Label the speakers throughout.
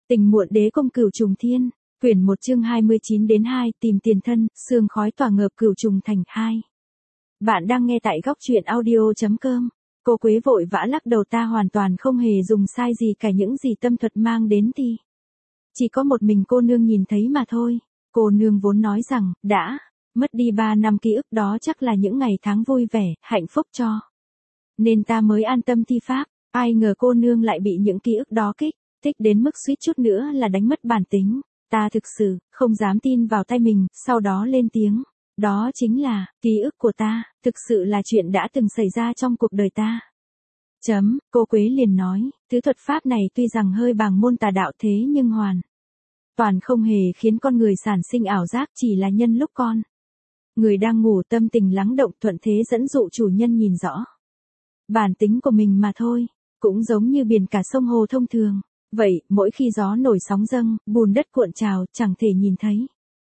Speaker 1: Tình muộn đế công cửu trùng thiên, quyển 1 chương 29-2 tìm tiền thân, sương khói tỏa ngợp cửu trùng thành 2. Bạn đang nghe tại góc truyện audio.com. Cô Quế vội vã lắc đầu, ta hoàn toàn không hề dùng sai gì cả, những gì tâm thuật mang đến thì chỉ có một mình cô nương nhìn thấy mà thôi. Cô nương vốn nói rằng, đã mất đi 3 năm ký ức đó chắc là những ngày tháng vui vẻ, hạnh phúc cho nên ta mới an tâm thi pháp. Ai ngờ cô nương lại bị những ký ức đó kích thích đến mức suýt chút nữa là đánh mất bản tính. Ta thực sự không dám tin vào tay mình, sau đó lên tiếng. Đó chính là, ký ức của ta, thực sự là chuyện đã từng xảy ra trong cuộc đời ta. Cô Quế liền nói, thứ thuật pháp này tuy rằng hơi bàng môn tà đạo thế nhưng hoàn toàn không hề khiến con người sản sinh ảo giác, chỉ là nhân lúc con người đang ngủ tâm tình lắng động thuận thế dẫn dụ chủ nhân nhìn rõ bản tính của mình mà thôi. Cũng giống như biển cả sông hồ thông thường. Vậy, mỗi khi gió nổi sóng dâng, bùn đất cuộn trào, chẳng thể nhìn thấy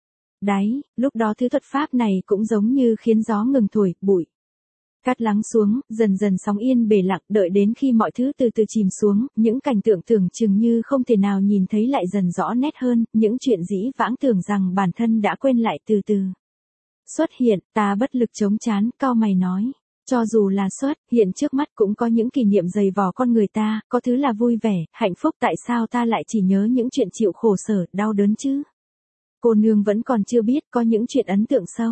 Speaker 1: đáy, lúc đó thứ thuật pháp này cũng giống như khiến gió ngừng thổi, bụi cát lắng xuống, dần dần sóng yên bề lặng, đợi đến khi mọi thứ từ từ chìm xuống, những cảnh tượng tưởng chừng như không thể nào nhìn thấy lại dần rõ nét hơn, những chuyện dĩ vãng tưởng rằng bản thân đã quên lại từ từ xuất hiện. Ta bất lực chống chán, cau mày nói. Cho dù là xuất hiện trước mắt cũng có những kỷ niệm dày vò con người ta, có thứ là vui vẻ, hạnh phúc, tại sao ta lại chỉ nhớ những chuyện chịu khổ sở, đau đớn chứ? Cô nương vẫn còn chưa biết, có những chuyện ấn tượng sâu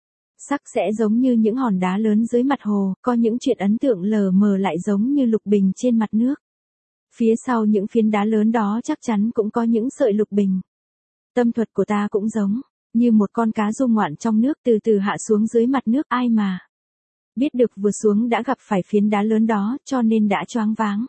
Speaker 1: sắc sẽ giống như những hòn đá lớn dưới mặt hồ, có những chuyện ấn tượng lờ mờ lại giống như lục bình trên mặt nước. Phía sau những phiến đá lớn đó chắc chắn cũng có những sợi lục bình. Tâm thuật của ta cũng giống như một con cá du ngoạn trong nước từ từ hạ xuống dưới mặt nước, ai mà biết được vừa xuống đã gặp phải phiến đá lớn đó, cho nên đã choáng váng.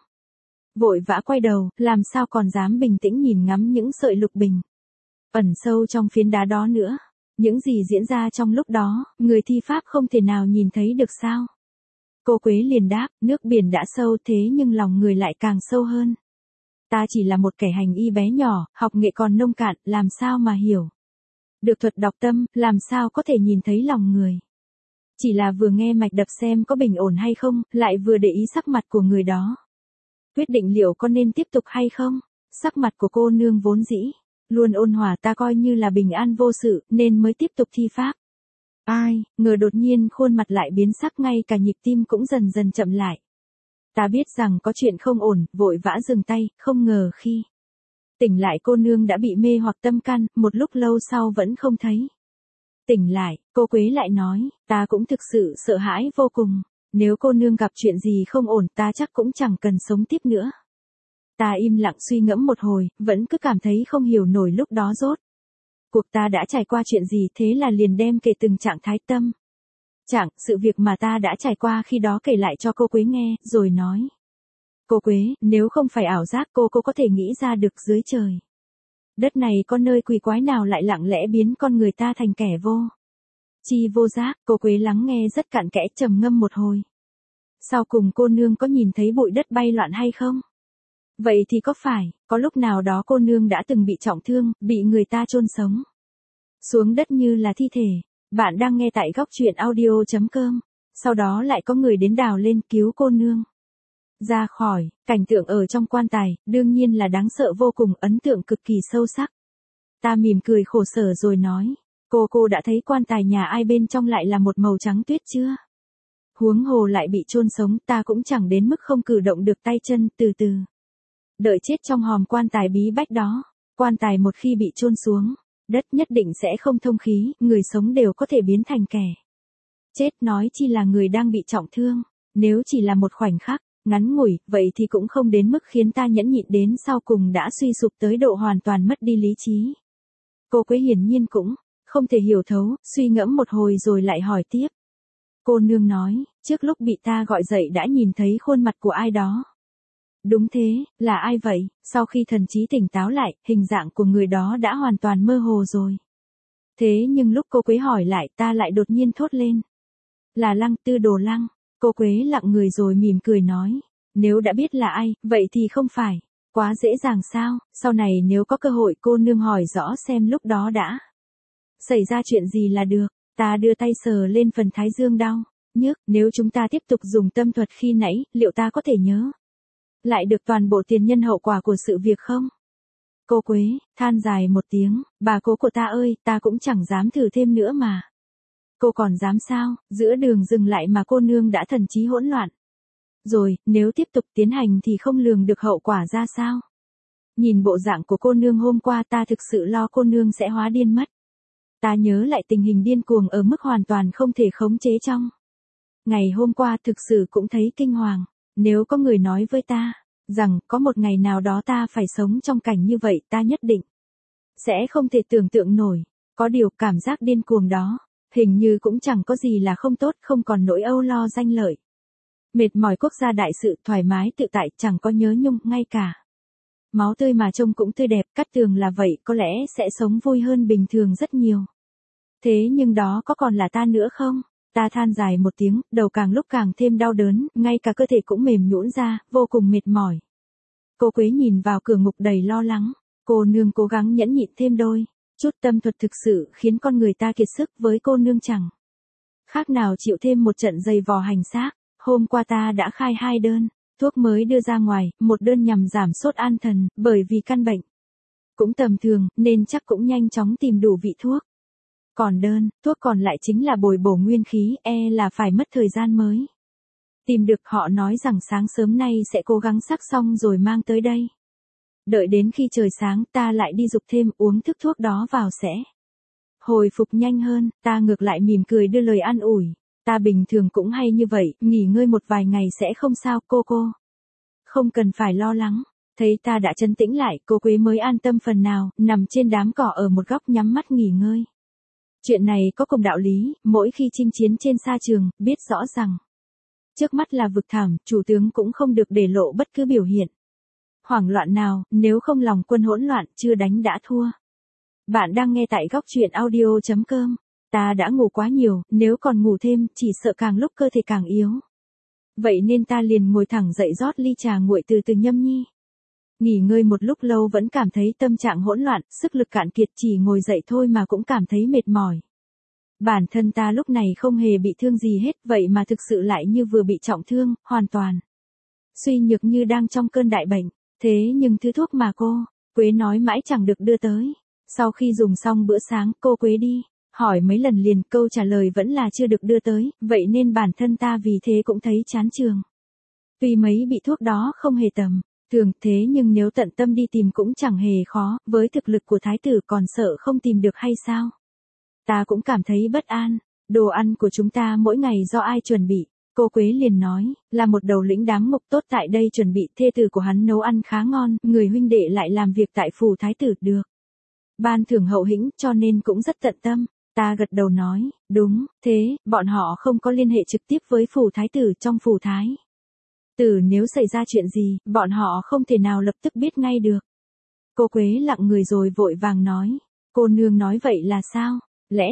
Speaker 1: Vội vã quay đầu, làm sao còn dám bình tĩnh nhìn ngắm những sợi lục bình ẩn sâu trong phiến đá đó nữa. Những gì diễn ra trong lúc đó, người thi pháp không thể nào nhìn thấy được sao? Cô Quế liền đáp, nước biển đã sâu thế nhưng lòng người lại càng sâu hơn. Ta chỉ là một kẻ hành y bé nhỏ, học nghệ còn nông cạn, làm sao mà hiểu được thuật đọc tâm, làm sao có thể nhìn thấy lòng người. Chỉ là vừa nghe mạch đập xem có bình ổn hay không, lại vừa để ý sắc mặt của người đó. Quyết định liệu có nên tiếp tục hay không. Sắc mặt của cô nương vốn dĩ luôn ôn hòa, ta coi như là bình an vô sự, nên mới tiếp tục thi pháp. Ai ngờ đột nhiên khuôn mặt lại biến sắc, ngay cả nhịp tim cũng dần dần chậm lại. Ta biết rằng có chuyện không ổn, vội vã dừng tay, không ngờ khi tỉnh lại cô nương đã bị mê hoặc tâm can, một lúc lâu sau vẫn không thấy tỉnh lại. Cô Quế lại nói, ta cũng thực sự sợ hãi vô cùng. Nếu cô nương gặp chuyện gì không ổn, ta chắc cũng chẳng cần sống tiếp nữa. Ta im lặng suy ngẫm một hồi, vẫn cứ cảm thấy không hiểu nổi lúc đó rốt cuộc ta đã trải qua chuyện gì, thế là liền đem kể từng trạng thái tâm sự việc mà ta đã trải qua khi đó kể lại cho cô Quế nghe, rồi nói. Cô Quế, nếu không phải ảo giác, cô có thể nghĩ ra được dưới trời đất này có nơi quỷ quái nào lại lặng lẽ biến con người ta thành kẻ vô chi vô giác? Cô Quế lắng nghe rất cặn kẽ, trầm ngâm một hồi. Sau cùng cô nương có nhìn thấy bụi đất bay loạn hay không? Vậy thì có phải, có lúc nào đó cô nương đã từng bị trọng thương, bị người ta chôn sống xuống đất như là thi thể? Bạn đang nghe tại góc truyện audio.com. Sau đó lại có người đến đào lên cứu cô nương ra khỏi. Cảnh tượng ở trong quan tài, đương nhiên là đáng sợ vô cùng, ấn tượng cực kỳ sâu sắc. Ta mỉm cười khổ sở rồi nói, cô đã thấy quan tài nhà ai bên trong lại là một màu trắng tuyết chưa? Huống hồ lại bị chôn sống, ta cũng chẳng đến mức không cử động được tay chân, từ từ đợi chết trong hòm quan tài bí bách đó. Quan tài một khi bị chôn xuống đất nhất định sẽ không thông khí, người sống đều có thể biến thành kẻ chết, nói chi là người đang bị trọng thương. Nếu chỉ là một khoảnh khắc ngắn ngủi, vậy thì cũng không đến mức khiến ta nhẫn nhịn đến sau cùng đã suy sụp tới độ hoàn toàn mất đi lý trí. Cô Quế hiển nhiên cũng không thể hiểu thấu, suy ngẫm một hồi rồi lại hỏi tiếp. Cô nương nói, trước lúc bị ta gọi dậy đã nhìn thấy khuôn mặt của ai đó. Đúng thế, là ai vậy? Sau khi thần trí tỉnh táo lại, hình dạng của người đó đã hoàn toàn mơ hồ rồi. Thế nhưng lúc cô Quế hỏi lại, ta lại đột nhiên thốt lên. Là Lăng Tư Đồ Lăng. Cô Quế lặng người rồi mỉm cười nói. Nếu đã biết là ai, vậy thì không phải quá dễ dàng sao? Sau này nếu có cơ hội cô nương hỏi rõ xem lúc đó đã xảy ra chuyện gì là được. Ta đưa tay sờ lên phần thái dương đau nhức. Nếu chúng ta tiếp tục dùng tâm thuật khi nãy, liệu ta có thể nhớ lại được toàn bộ tiền nhân hậu quả của sự việc không? Cô Quế, than dài một tiếng, bà cố của ta ơi, ta cũng chẳng dám thử thêm nữa mà. Cô còn dám sao, giữa đường dừng lại mà cô nương đã thần trí hỗn loạn. Rồi, nếu tiếp tục tiến hành thì không lường được hậu quả ra sao. Nhìn bộ dạng của cô nương hôm qua ta thực sự lo cô nương sẽ hóa điên mất. Ta nhớ lại tình hình điên cuồng ở mức hoàn toàn không thể khống chế trong. Ngày hôm qua thực sự cũng thấy kinh hoàng, nếu có người nói với ta, rằng có một ngày nào đó ta phải sống trong cảnh như vậy ta nhất định sẽ không thể tưởng tượng nổi. Có điều cảm giác điên cuồng đó, hình như cũng chẳng có gì là không tốt, không còn nỗi âu lo danh lợi. Mệt mỏi quốc gia đại sự, thoải mái tự tại, chẳng có nhớ nhung, ngay cả máu tươi mà trông cũng tươi đẹp, Cát Tường là vậy, có lẽ sẽ sống vui hơn bình thường rất nhiều. Thế nhưng đó có còn là ta nữa không? Ta than dài một tiếng, đầu càng lúc càng thêm đau đớn, ngay cả cơ thể cũng mềm nhũn ra, vô cùng mệt mỏi. Cô Quế nhìn vào cửa ngục đầy lo lắng, cô nương cố gắng nhẫn nhịn thêm đôi chút tâm thuật thực sự khiến con người ta kiệt sức, với cô nương chẳng khác nào chịu thêm một trận giày vò hành xác. Hôm qua ta đã khai 2 đơn thuốc mới đưa ra ngoài, một đơn nhằm giảm sốt an thần, bởi vì căn bệnh cũng tầm thường, nên chắc cũng nhanh chóng tìm đủ vị thuốc. Còn đơn thuốc còn lại chính là bồi bổ nguyên khí, là phải mất thời gian mới tìm được. Họ nói rằng sáng sớm nay sẽ cố gắng sắc xong rồi mang tới đây. Đợi đến khi trời sáng ta lại đi dục thêm, uống thức thuốc đó vào sẽ hồi phục nhanh hơn. Ta ngược lại mỉm cười đưa lời an ủi. Ta bình thường cũng hay như vậy, nghỉ ngơi một vài ngày sẽ không sao cô. Không cần phải lo lắng. Thấy ta đã trấn tĩnh lại, cô Quế mới an tâm phần nào, nằm trên đám cỏ ở một góc nhắm mắt nghỉ ngơi. Chuyện này có cùng đạo lý, mỗi khi chinh chiến trên sa trường, biết rõ rằng trước mắt là vực thẳm, chủ tướng cũng không được để lộ bất cứ biểu hiện hoảng loạn nào, nếu không lòng quân hỗn loạn, chưa đánh đã thua. Bạn đang nghe tại góc truyện audio.com. Ta đã ngủ quá nhiều, nếu còn ngủ thêm, chỉ sợ càng lúc cơ thể càng yếu. Vậy nên ta liền ngồi thẳng dậy rót ly trà nguội từ từ nhâm nhi. Nghỉ ngơi một lúc lâu vẫn cảm thấy tâm trạng hỗn loạn, sức lực cạn kiệt, chỉ ngồi dậy thôi mà cũng cảm thấy mệt mỏi. Bản thân ta lúc này không hề bị thương gì hết, vậy mà thực sự lại như vừa bị trọng thương, hoàn toàn suy nhược như đang trong cơn đại bệnh. Thế nhưng thứ thuốc mà cô Quế nói mãi chẳng được đưa tới. Sau khi dùng xong bữa sáng, cô Quế đi hỏi mấy lần liền, câu trả lời vẫn là chưa được đưa tới, vậy nên bản thân ta vì thế cũng thấy chán chường. Tuy mấy bị thuốc đó không hề tầm thường, thế nhưng nếu tận tâm đi tìm cũng chẳng hề khó, với thực lực của thái tử còn sợ không tìm được hay sao? Ta cũng cảm thấy bất an. Đồ ăn của chúng ta mỗi ngày do ai chuẩn bị? Cô Quế liền nói, là một đầu lĩnh đám ngục tốt tại đây chuẩn bị, thê tử của hắn nấu ăn khá ngon, người huynh đệ lại làm việc tại phủ thái tử được ban thưởng hậu hĩnh, cho nên cũng rất tận tâm. Ta gật đầu nói, đúng, thế, bọn họ không có liên hệ trực tiếp với phủ thái tử. Trong phủ thái tử nếu xảy ra chuyện gì, bọn họ không thể nào lập tức biết ngay được. Cô Quế lặng người rồi vội vàng nói, cô nương nói vậy là sao?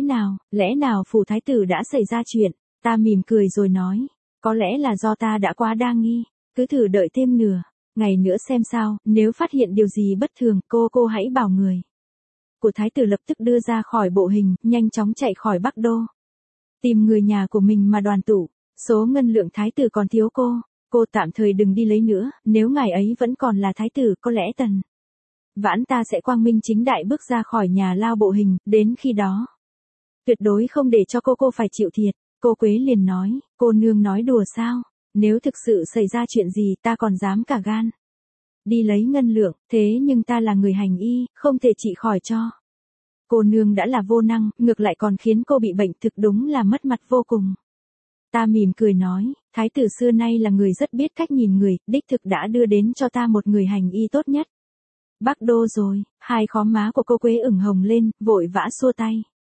Speaker 1: Lẽ nào phủ thái tử đã xảy ra chuyện? Ta mỉm cười rồi nói, có lẽ là do ta đã quá đa nghi, cứ thử đợi thêm nửa ngày nữa xem sao, nếu phát hiện điều gì bất thường, cô hãy bảo người của thái tử lập tức đưa ra khỏi bộ hình, nhanh chóng chạy khỏi Bắc Đô. Tìm người nhà của mình mà đoàn tụ, số ngân lượng thái tử còn thiếu cô tạm thời đừng đi lấy nữa, nếu ngài ấy vẫn còn là thái tử, có lẽ Tần Vãn ta sẽ quang minh chính đại bước ra khỏi nhà lao bộ hình, đến khi đó tuyệt đối không để cho cô phải chịu thiệt. Cô Quế liền nói, cô nương nói đùa sao? Nếu thực sự xảy ra chuyện gì ta còn dám cả gan đi lấy ngân lượng, thế nhưng ta là người hành y, không thể trị khỏi cho. Cô nương đã là vô năng, ngược lại còn khiến cô bị bệnh, thực đúng là mất mặt vô cùng. Ta mỉm cười nói, thái tử xưa nay là người rất biết cách nhìn người, đích thực đã đưa đến cho ta một người hành y tốt nhất Bắc Đô rồi. Hai khóm má của cô Quế ửng hồng lên, vội vã xua tay.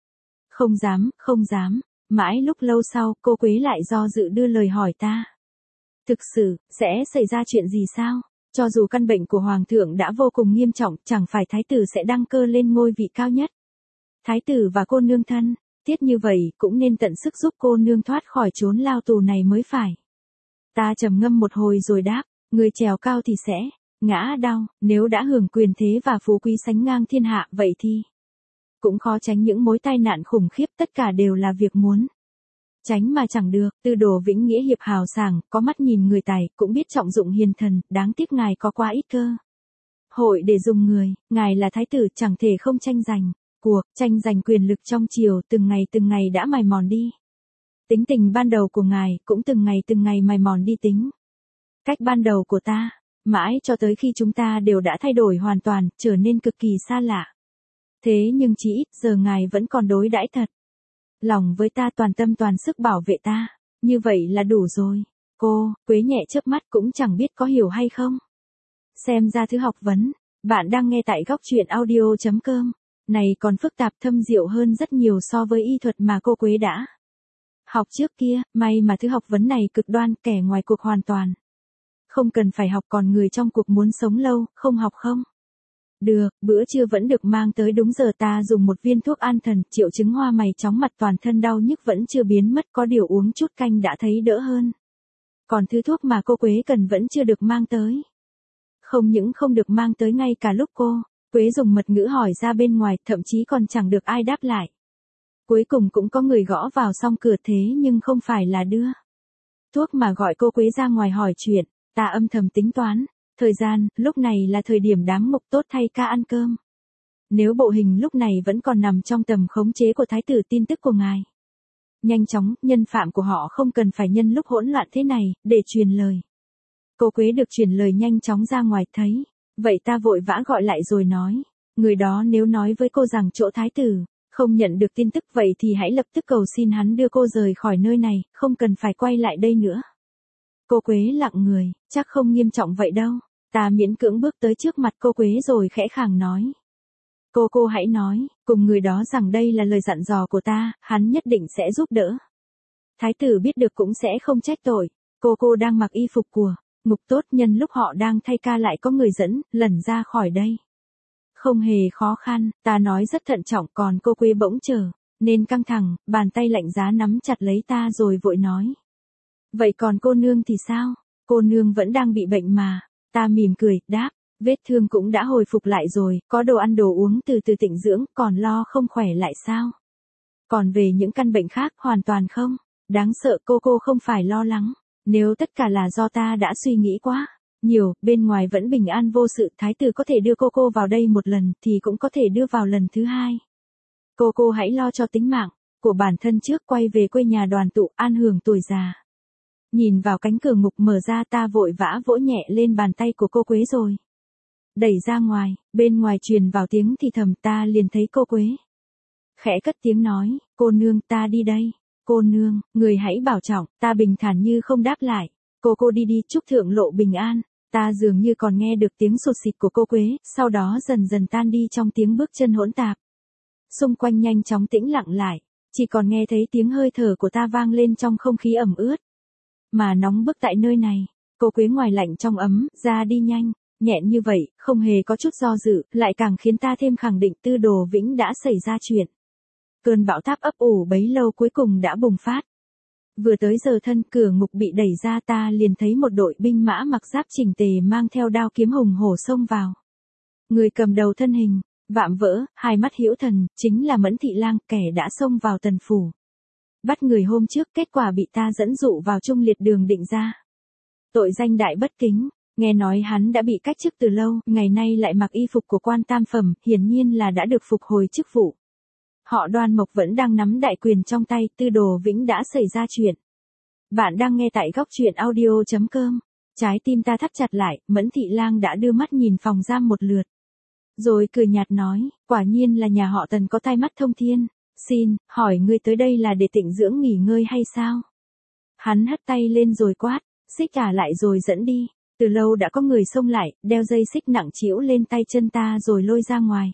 Speaker 1: Không dám. Mãi lúc lâu sau, cô Quế lại do dự đưa lời hỏi ta. Thực sự, sẽ xảy ra chuyện gì sao? Cho dù căn bệnh của hoàng thượng đã vô cùng nghiêm trọng, chẳng phải thái tử sẽ đăng cơ lên ngôi vị cao nhất. Thái tử và cô nương thân thiết như vậy, cũng nên tận sức giúp cô nương thoát khỏi chốn lao tù này mới phải. Ta trầm ngâm một hồi rồi đáp, người trèo cao thì sẽ ngã đau, nếu đã hưởng quyền thế và phú quý sánh ngang thiên hạ, vậy thì cũng khó tránh những mối tai nạn khủng khiếp, tất cả đều là việc muốn tránh mà chẳng được. Tư Đồ Vĩnh Nghĩa hiệp hào sảng, có mắt nhìn người tài, cũng biết trọng dụng hiền thần, đáng tiếc ngài có quá ít cơ Hội để dùng người, ngài là thái tử chẳng thể không tranh giành. Cuộc tranh giành quyền lực trong triều từng ngày đã mài mòn đi. Tính tình ban đầu của ngài cũng từng ngày mài mòn đi tính. Cách ban đầu của ta, mãi cho tới khi chúng ta đều đã thay đổi hoàn toàn, trở nên cực kỳ xa lạ. Thế nhưng chỉ ít giờ ngài vẫn còn đối đãi thật lòng với ta, toàn tâm toàn sức bảo vệ ta, như vậy là đủ rồi. Cô, Quế nhẹ chớp mắt cũng chẳng biết có hiểu hay không. Xem ra thứ học vấn, bạn đang nghe tại góc truyện audio.com, này còn phức tạp thâm diệu hơn rất nhiều so với y thuật mà cô Quế đã học trước kia, may mà thứ học vấn này cực đoan, kẻ ngoài cuộc hoàn toàn không cần phải học, còn người trong cuộc muốn sống lâu, không học không được. Bữa trưa vẫn được mang tới đúng giờ, ta dùng một viên thuốc an thần, triệu chứng hoa mày chóng mặt toàn thân đau nhức vẫn chưa biến mất, có điều uống chút canh đã thấy đỡ hơn. Còn thứ thuốc mà cô Quế cần vẫn chưa được mang tới. Không những không được mang tới ngay cả lúc cô Quế dùng mật ngữ hỏi ra bên ngoài, thậm chí còn chẳng được ai đáp lại. Cuối cùng cũng có người gõ vào song cửa, thế nhưng không phải là đưa thuốc mà gọi cô Quế ra ngoài hỏi chuyện. Ta âm thầm tính toán thời gian, lúc này là thời điểm đám mục tốt thay ca ăn cơm. Nếu bộ hình lúc này vẫn còn nằm trong tầm khống chế của thái tử, tin tức của ngài nhanh chóng, nhân phạm của họ không cần phải nhân lúc hỗn loạn thế này để truyền lời. Cô Quế được truyền lời nhanh chóng ra ngoài, thấy vậy ta vội vã gọi lại rồi nói, người đó nếu nói với cô rằng chỗ thái tử không nhận được tin tức, vậy thì hãy lập tức cầu xin hắn đưa cô rời khỏi nơi này, không cần phải quay lại đây nữa. Cô Quế lặng người, chắc không nghiêm trọng vậy đâu. Ta miễn cưỡng bước tới trước mặt cô Quế rồi khẽ khàng nói, cô hãy nói cùng người đó rằng đây là lời dặn dò của ta, hắn nhất định sẽ giúp đỡ. Thái tử biết được cũng sẽ không trách tội. Cô đang mặc y phục của ngục tốt, nhân lúc họ đang thay ca lại có người dẫn lẩn ra khỏi đây. Không hề khó khăn, ta nói rất thận trọng, còn cô Quế bỗng trở nên căng thẳng, bàn tay lạnh giá nắm chặt lấy ta rồi vội nói, vậy còn cô nương thì sao? Cô nương vẫn đang bị bệnh mà. Ta mỉm cười, đáp, vết thương cũng đã hồi phục lại rồi, có đồ ăn đồ uống từ từ tịnh dưỡng, còn lo không khỏe lại sao? Còn về những căn bệnh khác, hoàn toàn không đáng sợ. Cô không phải lo lắng. Nếu tất cả là do ta đã suy nghĩ quá nhiều, bên ngoài vẫn bình an vô sự, thái tử có thể đưa cô vào đây một lần thì cũng có thể đưa vào lần thứ hai. Cô hãy lo cho tính mạng của bản thân trước, quay về quê nhà đoàn tụ, an hưởng tuổi già. Nhìn vào cánh cửa ngục mở ra, ta vội vã vỗ nhẹ lên bàn tay của cô Quế rồi đẩy ra ngoài. Bên ngoài truyền vào tiếng thì thầm, ta liền thấy cô Quế khẽ cất tiếng nói, cô nương, ta đi đây. Cô nương, người hãy bảo trọng. Ta bình thản như không đáp lại. Cô đi chúc thượng lộ bình an. Ta dường như còn nghe được tiếng sụt xịt của cô Quế, sau đó dần dần tan đi trong tiếng bước chân hỗn tạp. Xung quanh nhanh chóng tĩnh lặng lại, chỉ còn nghe thấy tiếng hơi thở của ta vang lên trong không khí ẩm ướt mà nóng bức tại nơi này. Cô Quế ngoài lạnh trong ấm, ra đi nhanh, nhẹn như vậy, không hề có chút do dự, lại càng khiến ta thêm khẳng định Tư Đồ Vĩnh đã xảy ra chuyện. Cơn bão táp ấp ủ bấy lâu cuối cùng đã bùng phát. Vừa tới giờ thân cửa ngục bị đẩy ra, ta liền thấy một đội binh mã mặc giáp chỉnh tề mang theo đao kiếm hùng hổ xông vào. Người cầm đầu thân hình vạm vỡ, hai mắt hữu thần, chính là Mẫn Thị Lang, kẻ đã xông vào Tần phủ bắt người hôm trước, kết quả bị ta dẫn dụ vào Trung Liệt Đường định ra tội danh đại bất kính. Nghe nói hắn đã bị cách chức từ lâu, ngày nay lại mặc y phục của quan tam phẩm, hiển nhiên là đã được phục hồi chức vụ. Họ Đoan Mộc vẫn đang nắm đại quyền trong tay, Tư Đồ Vĩnh đã xảy ra chuyện. Bạn đang nghe tại góc truyện audio.com. Trái tim ta thắt chặt lại, Mẫn Thị Lang đã đưa mắt nhìn phòng giam một lượt, rồi cười nhạt nói, quả nhiên là nhà họ Tần có tai mắt thông thiên. Xin, hỏi ngươi tới đây là để tịnh dưỡng nghỉ ngơi hay sao? Hắn hất tay lên rồi quát, xích cả lại rồi dẫn đi. Từ lâu đã có người xông lại, đeo dây xích nặng trĩu lên tay chân ta rồi lôi ra ngoài.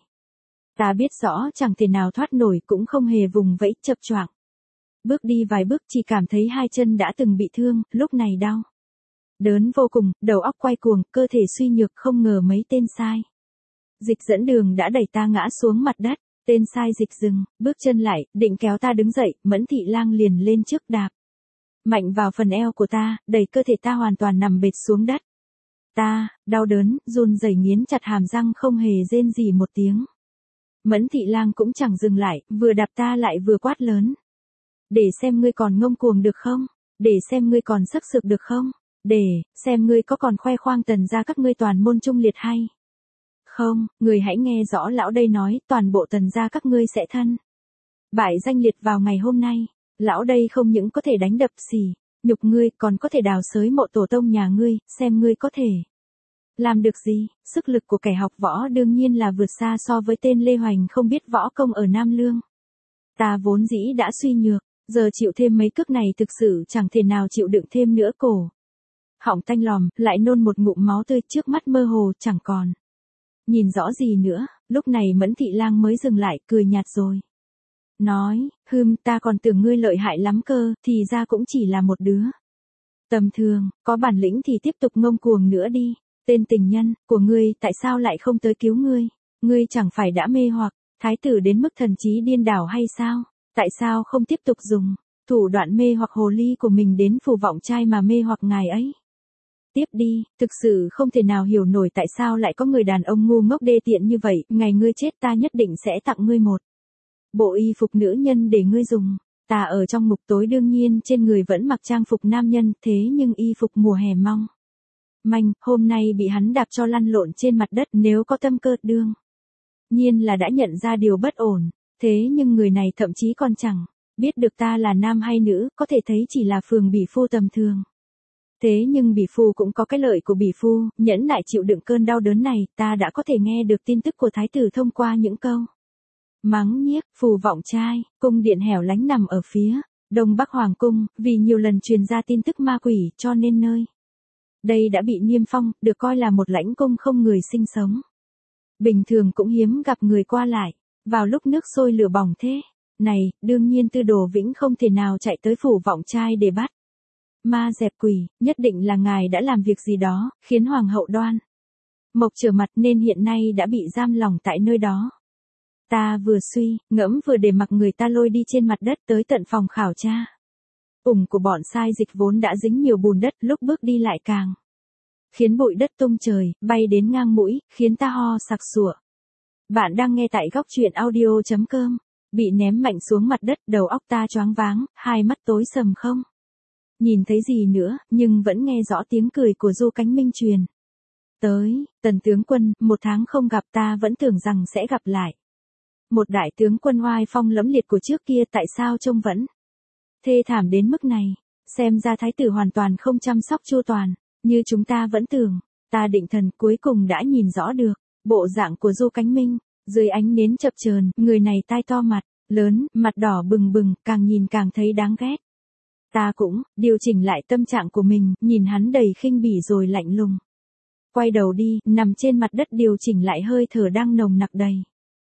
Speaker 1: Ta biết rõ chẳng thể nào thoát nổi, cũng không hề vùng vẫy, chập choạng. Bước đi vài bước chỉ cảm thấy hai chân đã từng bị thương, lúc này đau đớn vô cùng, đầu óc quay cuồng, cơ thể suy nhược, không ngờ mấy tên sai dịch dẫn đường đã đẩy ta ngã xuống mặt đất. Tên sai dịch dừng, bước chân lại, định kéo ta đứng dậy, Mẫn Thị Lang liền lên trước đạp mạnh vào phần eo của ta, đẩy cơ thể ta hoàn toàn nằm bệt xuống đất. Ta, đau đớn, run rẩy nghiến chặt hàm răng không hề rên gì một tiếng. Mẫn Thị Lang cũng chẳng dừng lại, vừa đạp ta lại vừa quát lớn. Để xem ngươi còn ngông cuồng được không? Để xem ngươi còn sắc sược được không? Để xem ngươi có còn khoe khoang Tần gia các ngươi toàn môn Trung Liệt hay Không, người hãy nghe rõ lão đây nói, toàn bộ Tần gia các ngươi sẽ thân bại danh liệt vào ngày hôm nay. Lão đây không những có thể đánh đập xỉ, nhục ngươi, còn có thể đào xới mộ tổ tông nhà ngươi, xem ngươi có thể làm được gì. Sức lực của kẻ học võ đương nhiên là vượt xa so với tên Lê Hoành không biết võ công ở Nam Lương. Ta vốn dĩ đã suy nhược, giờ chịu thêm mấy cước này thực sự chẳng thể nào chịu đựng thêm nữa. Cổ họng tanh lòm, lại nôn một ngụm máu tươi, trước mắt mơ hồ chẳng còn nhìn rõ gì nữa. Lúc này Mẫn Thị Lang mới dừng lại, cười nhạt rồi nói, ta còn tưởng ngươi lợi hại lắm cơ, thì ra cũng chỉ là một đứa tầm thường, có bản lĩnh thì tiếp tục ngông cuồng nữa đi. Tên tình nhân của ngươi tại sao lại không tới cứu ngươi? Ngươi chẳng phải đã mê hoặc thái tử đến mức thần trí điên đảo hay sao? Tại sao không tiếp tục dùng thủ đoạn mê hoặc hồ ly của mình đến phù vọng trai mà mê hoặc ngài ấy? Tiếp đi, thực sự không thể nào hiểu nổi tại sao lại có người đàn ông ngu ngốc đê tiện như vậy. Ngày ngươi chết ta nhất định sẽ tặng ngươi một bộ y phục nữ nhân để ngươi dùng. Ta ở trong ngục tối đương nhiên trên người vẫn mặc trang phục nam nhân, thế nhưng y phục mùa hè mong manh, hôm nay bị hắn đạp cho lăn lộn trên mặt đất. Nếu có tâm cơ đương nhiên là đã nhận ra điều bất ổn, thế nhưng người này thậm chí còn chẳng biết được ta là nam hay nữ, có thể thấy chỉ là phường bỉ phu tầm thường. Thế nhưng bỉ phu cũng có cái lợi của bỉ phu, nhẫn nại chịu đựng cơn đau đớn này. Ta đã có thể nghe được tin tức của thái tử thông qua những câu mắng nhiếc. Phù vọng trai, cung điện hẻo lánh nằm ở phía đông bắc hoàng cung, vì nhiều lần truyền ra tin tức ma quỷ cho nên nơi đây đã bị niêm phong, được coi là một lãnh cung không người sinh sống. Bình thường cũng hiếm gặp người qua lại. Vào lúc nước sôi lửa bỏng thế này, đương nhiên Tư Đồ Vĩnh không thể nào chạy tới phủ vọng trai để bắt ma dẹp quỷ. Nhất định là ngài đã làm việc gì đó khiến hoàng hậu Đoan Mộc trở mặt, nên hiện nay đã bị giam lỏng tại nơi đó. Ta vừa suy ngẫm vừa để mặc người ta lôi đi trên mặt đất tới tận phòng khảo tra. Ủng của bọn sai dịch vốn đã dính nhiều bùn đất, lúc bước đi lại càng khiến bụi đất tung trời, bay đến ngang mũi, khiến ta ho sặc sụa. Bạn đang nghe tại góc truyện audio.com. Bị ném mạnh xuống mặt đất, đầu óc ta choáng váng, hai mắt tối sầm không nhìn thấy gì nữa, nhưng vẫn nghe rõ tiếng cười của Du Cánh Minh truyền tới. Tần tướng quân, 1 tháng không gặp, ta vẫn tưởng rằng sẽ gặp lại một đại tướng quân oai phong lẫm liệt của trước kia, tại sao trông vẫn thê thảm đến mức này? Xem ra thái tử hoàn toàn không chăm sóc chu toàn như chúng ta vẫn tưởng. Ta định thần cuối cùng đã nhìn rõ được bộ dạng của Du Cánh Minh. Dưới ánh nến chập chờn, người này tai to mặt lớn, mặt đỏ bừng bừng, càng nhìn càng thấy đáng ghét. Ta cũng điều chỉnh lại tâm trạng của mình, nhìn hắn đầy khinh bỉ rồi lạnh lùng quay đầu đi, nằm trên mặt đất điều chỉnh lại hơi thở đang nồng nặc đầy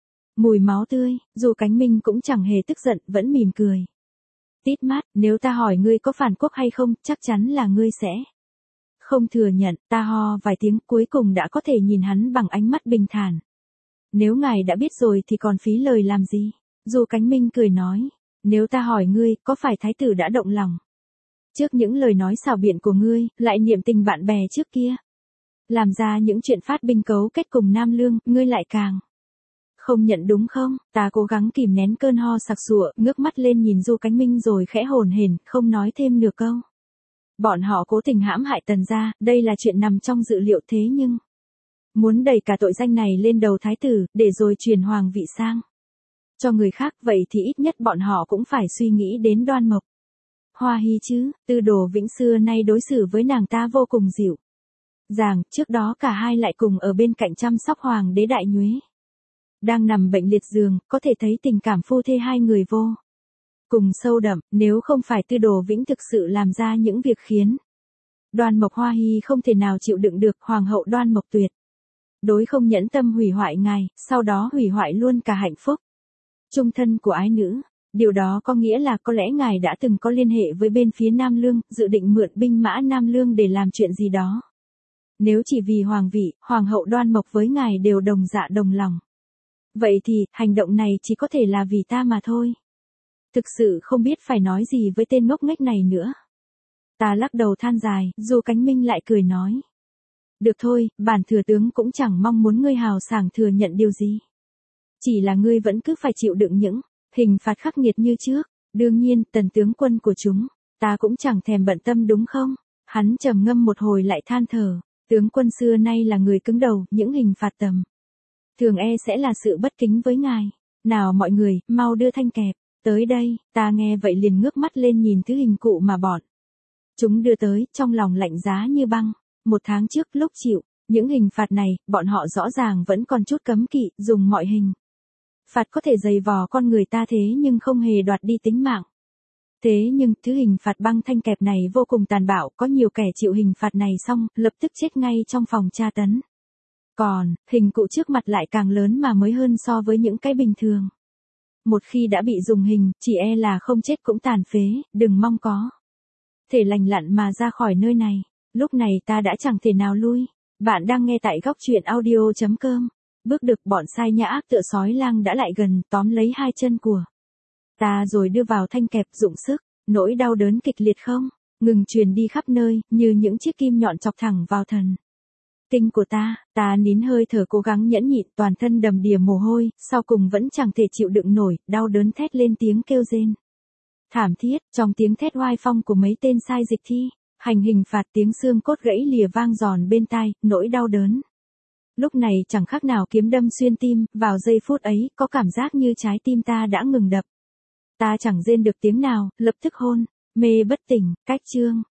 Speaker 1: mùi máu tươi. Du Cánh Minh cũng chẳng hề tức giận, vẫn mỉm cười tít mắt. Nếu ta hỏi ngươi có phản quốc hay không, chắc chắn là ngươi sẽ không thừa nhận. Ta ho vài tiếng, cuối cùng đã có thể nhìn hắn bằng ánh mắt bình thản. Nếu ngài đã biết rồi thì còn phí lời làm gì? Du Cánh Minh cười nói, nếu ta hỏi ngươi, có phải thái tử đã động lòng trước những lời nói xảo biện của ngươi, lại niệm tình bạn bè trước kia, làm ra những chuyện phát binh cấu kết cùng Nam Lương, ngươi lại càng không nhận đúng không? Ta cố gắng kìm nén cơn ho sặc sụa, ngước mắt lên nhìn Du Cánh Minh rồi khẽ hồn hển, không nói thêm nửa câu. Bọn họ cố tình hãm hại Tần gia, đây là chuyện nằm trong dự liệu, thế nhưng muốn đẩy cả tội danh này lên đầu thái tử, để rồi truyền hoàng vị sang cho người khác, vậy thì ít nhất bọn họ cũng phải suy nghĩ đến Đoan Mộc Hoa Hy chứ. Tư Đồ Vĩnh xưa nay đối xử với nàng ta vô cùng dịu dàng, trước đó cả hai lại cùng ở bên cạnh chăm sóc hoàng đế Đại Nhuế đang nằm bệnh liệt giường, có thể thấy tình cảm phu thê hai người vô cùng sâu đậm. Nếu không phải Tư Đồ Vĩnh thực sự làm ra những việc khiến Đoan Mộc Hoa Hy không thể nào chịu đựng được, hoàng hậu Đoan Mộc tuyệt đối không nhẫn tâm hủy hoại ngài, sau đó hủy hoại luôn cả hạnh phúc chung thân của ái nữ. Điều đó có nghĩa là có lẽ ngài đã từng có liên hệ với bên phía Nam Lương, dự định mượn binh mã Nam Lương để làm chuyện gì đó. Nếu chỉ vì hoàng vị, hoàng hậu Đoan Mộc với ngài đều đồng dạ đồng lòng, vậy thì, hành động này chỉ có thể là vì ta mà thôi. Thực sự không biết phải nói gì với tên ngốc nghếch này nữa. Ta lắc đầu than dài, Du Cánh Minh lại cười nói. Được thôi, bản thừa tướng cũng chẳng mong muốn ngươi hào sảng thừa nhận điều gì. Chỉ là ngươi vẫn cứ phải chịu đựng những hình phạt khắc nghiệt như trước. Đương nhiên, Tần tướng quân của chúng, ta cũng chẳng thèm bận tâm đúng không? Hắn trầm ngâm một hồi lại than thở. Tướng quân xưa nay là người cứng đầu, những hình phạt tầm thường sẽ là sự bất kính với ngài. Nào mọi người, mau đưa thanh kẹp tới đây. Ta nghe vậy liền ngước mắt lên nhìn thứ hình cụ mà bọn chúng đưa tới, trong lòng lạnh giá như băng. 1 tháng trước lúc chịu những hình phạt này, bọn họ rõ ràng vẫn còn chút cấm kỵ, dùng mọi hình phạt có thể dày vò con người ta thế nhưng không hề đoạt đi tính mạng. Thế nhưng, thứ hình phạt băng thanh kẹp này vô cùng tàn bạo, có nhiều kẻ chịu hình phạt này xong, lập tức chết ngay trong phòng tra tấn. Còn, hình cụ trước mặt lại càng lớn mà mới hơn so với những cái bình thường. Một khi đã bị dùng hình, chỉ là không chết cũng tàn phế, đừng mong có thể lành lặn mà ra khỏi nơi này. Lúc này ta đã chẳng thể nào lui. Bạn đang nghe tại góc truyện audio.com. Bước được bọn sai nhã ác tựa sói lang đã lại gần, tóm lấy 2 chân của ta rồi đưa vào thanh kẹp, dụng sức. Nỗi đau đớn kịch liệt không ngừng truyền đi khắp nơi, như những chiếc kim nhọn chọc thẳng vào thần kinh của ta nín hơi thở cố gắng nhẫn nhịn, toàn thân đầm đìa mồ hôi, sau cùng vẫn chẳng thể chịu đựng nổi, đau đớn thét lên tiếng kêu rên thảm thiết. Trong tiếng thét oai phong của mấy tên sai dịch thi hành hình phạt, tiếng xương cốt gãy lìa vang giòn bên tai, nỗi đau đớn lúc này chẳng khác nào kiếm đâm xuyên tim. Vào giây phút ấy, có cảm giác như trái tim ta đã ngừng đập. Ta chẳng rên được tiếng nào, lập tức hôn mê bất tỉnh. Cách chương